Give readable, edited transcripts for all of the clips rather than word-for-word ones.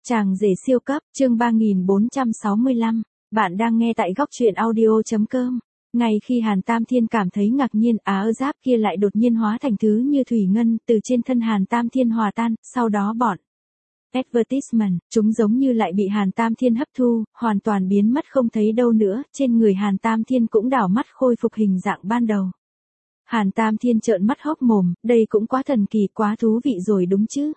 Chàng rể siêu cấp, chương 3465, bạn đang nghe tại góc truyện audio.com. Ngay khi Hàn Tam Thiên cảm thấy ngạc nhiên, giáp kia lại đột nhiên hóa thành thứ như thủy ngân, từ trên thân Hàn Tam Thiên hòa tan, sau đó bọn advertisement, chúng giống như lại bị Hàn Tam Thiên hấp thu, hoàn toàn biến mất không thấy đâu nữa, trên người Hàn Tam Thiên cũng đảo mắt khôi phục hình dạng ban đầu. Hàn Tam Thiên trợn mắt hốc mồm, đây cũng quá thần kỳ, quá thú vị rồi đúng chứ.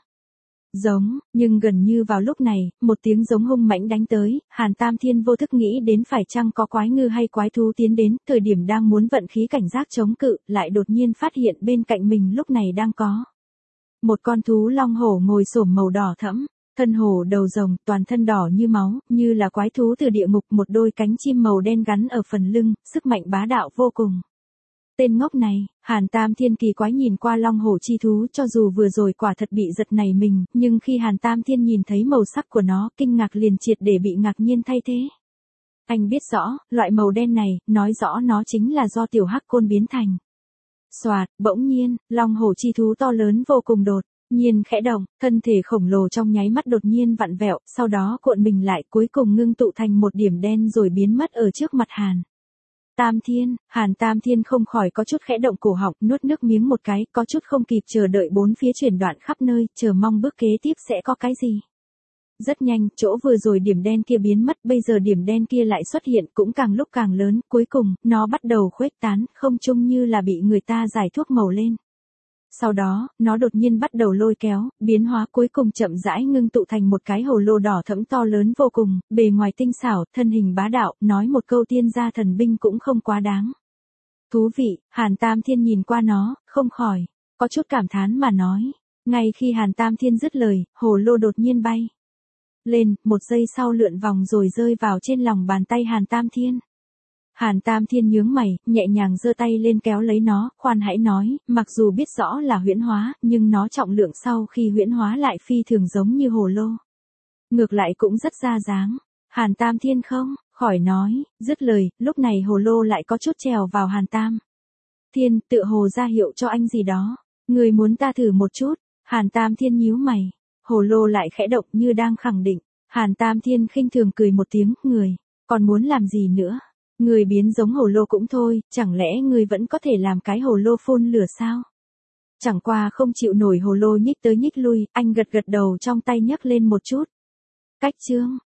Giống, nhưng gần như vào lúc này, một tiếng giống hung mãnh đánh tới, Hàn Tam Thiên vô thức nghĩ đến phải chăng có quái ngư hay quái thú tiến đến, thời điểm đang muốn vận khí cảnh giác chống cự, lại đột nhiên phát hiện bên cạnh mình lúc này đang có một con thú long hổ ngồi xổm màu đỏ thẫm, thân hổ đầu rồng, toàn thân đỏ như máu, như là quái thú từ địa ngục, một đôi cánh chim màu đen gắn ở phần lưng, sức mạnh bá đạo vô cùng. Tên ngốc này, Hàn Tam Thiên kỳ quái nhìn qua long hổ chi thú, cho dù vừa rồi quả thật bị giật nảy mình, nhưng khi Hàn Tam Thiên nhìn thấy màu sắc của nó, kinh ngạc liền triệt để bị ngạc nhiên thay thế. Anh biết rõ, loại màu đen này, nói rõ nó chính là do tiểu hắc côn biến thành. Soạt, bỗng nhiên, long hổ chi thú to lớn vô cùng đột nhiên khẽ động, thân thể khổng lồ trong nháy mắt đột nhiên vặn vẹo, sau đó cuộn mình lại, cuối cùng ngưng tụ thành một điểm đen rồi biến mất ở trước mặt Hàn Tam Thiên. Hàn Tam Thiên không khỏi có chút khẽ động cổ họng, nuốt nước miếng một cái, có chút không kịp chờ đợi bốn phía chuyển đoạn khắp nơi, chờ mong bước kế tiếp sẽ có cái gì. Rất nhanh, chỗ vừa rồi điểm đen kia biến mất, bây giờ điểm đen kia lại xuất hiện, cũng càng lúc càng lớn, cuối cùng, nó bắt đầu khuếch tán, không chung như là bị người ta rải thuốc màu lên. Sau đó, nó đột nhiên bắt đầu lôi kéo, biến hóa, cuối cùng chậm rãi ngưng tụ thành một cái hồ lô đỏ thẫm to lớn vô cùng, bề ngoài tinh xảo, thân hình bá đạo, nói một câu tiên gia thần binh cũng không quá đáng. Thú vị, Hàn Tam Thiên nhìn qua nó, không khỏi có chút cảm thán mà nói. Ngay khi Hàn Tam Thiên dứt lời, hồ lô đột nhiên bay lên, một giây sau lượn vòng rồi rơi vào trên lòng bàn tay Hàn Tam Thiên. Hàn Tam Thiên nhướng mày, nhẹ nhàng giơ tay lên kéo lấy nó, khoan hãy nói, mặc dù biết rõ là huyễn hóa, nhưng nó trọng lượng sau khi huyễn hóa lại phi thường giống như hồ lô. Ngược lại cũng rất ra dáng. Hàn Tam Thiên không khỏi nói, dứt lời, lúc này hồ lô lại có chút trèo vào Hàn Tam Thiên, tựa hồ ra hiệu cho anh gì đó. Người muốn ta thử một chút. Hàn Tam Thiên nhíu mày. Hồ lô lại khẽ động như đang khẳng định. Hàn Tam Thiên khinh thường cười một tiếng, người còn muốn làm gì nữa? Người biến giống hồ lô cũng thôi, chẳng lẽ người vẫn có thể làm cái hồ lô phun lửa sao? Chẳng qua không chịu nổi hồ lô nhích tới nhích lui, anh gật gật đầu trong tay nhấc lên một chút. Cách chương,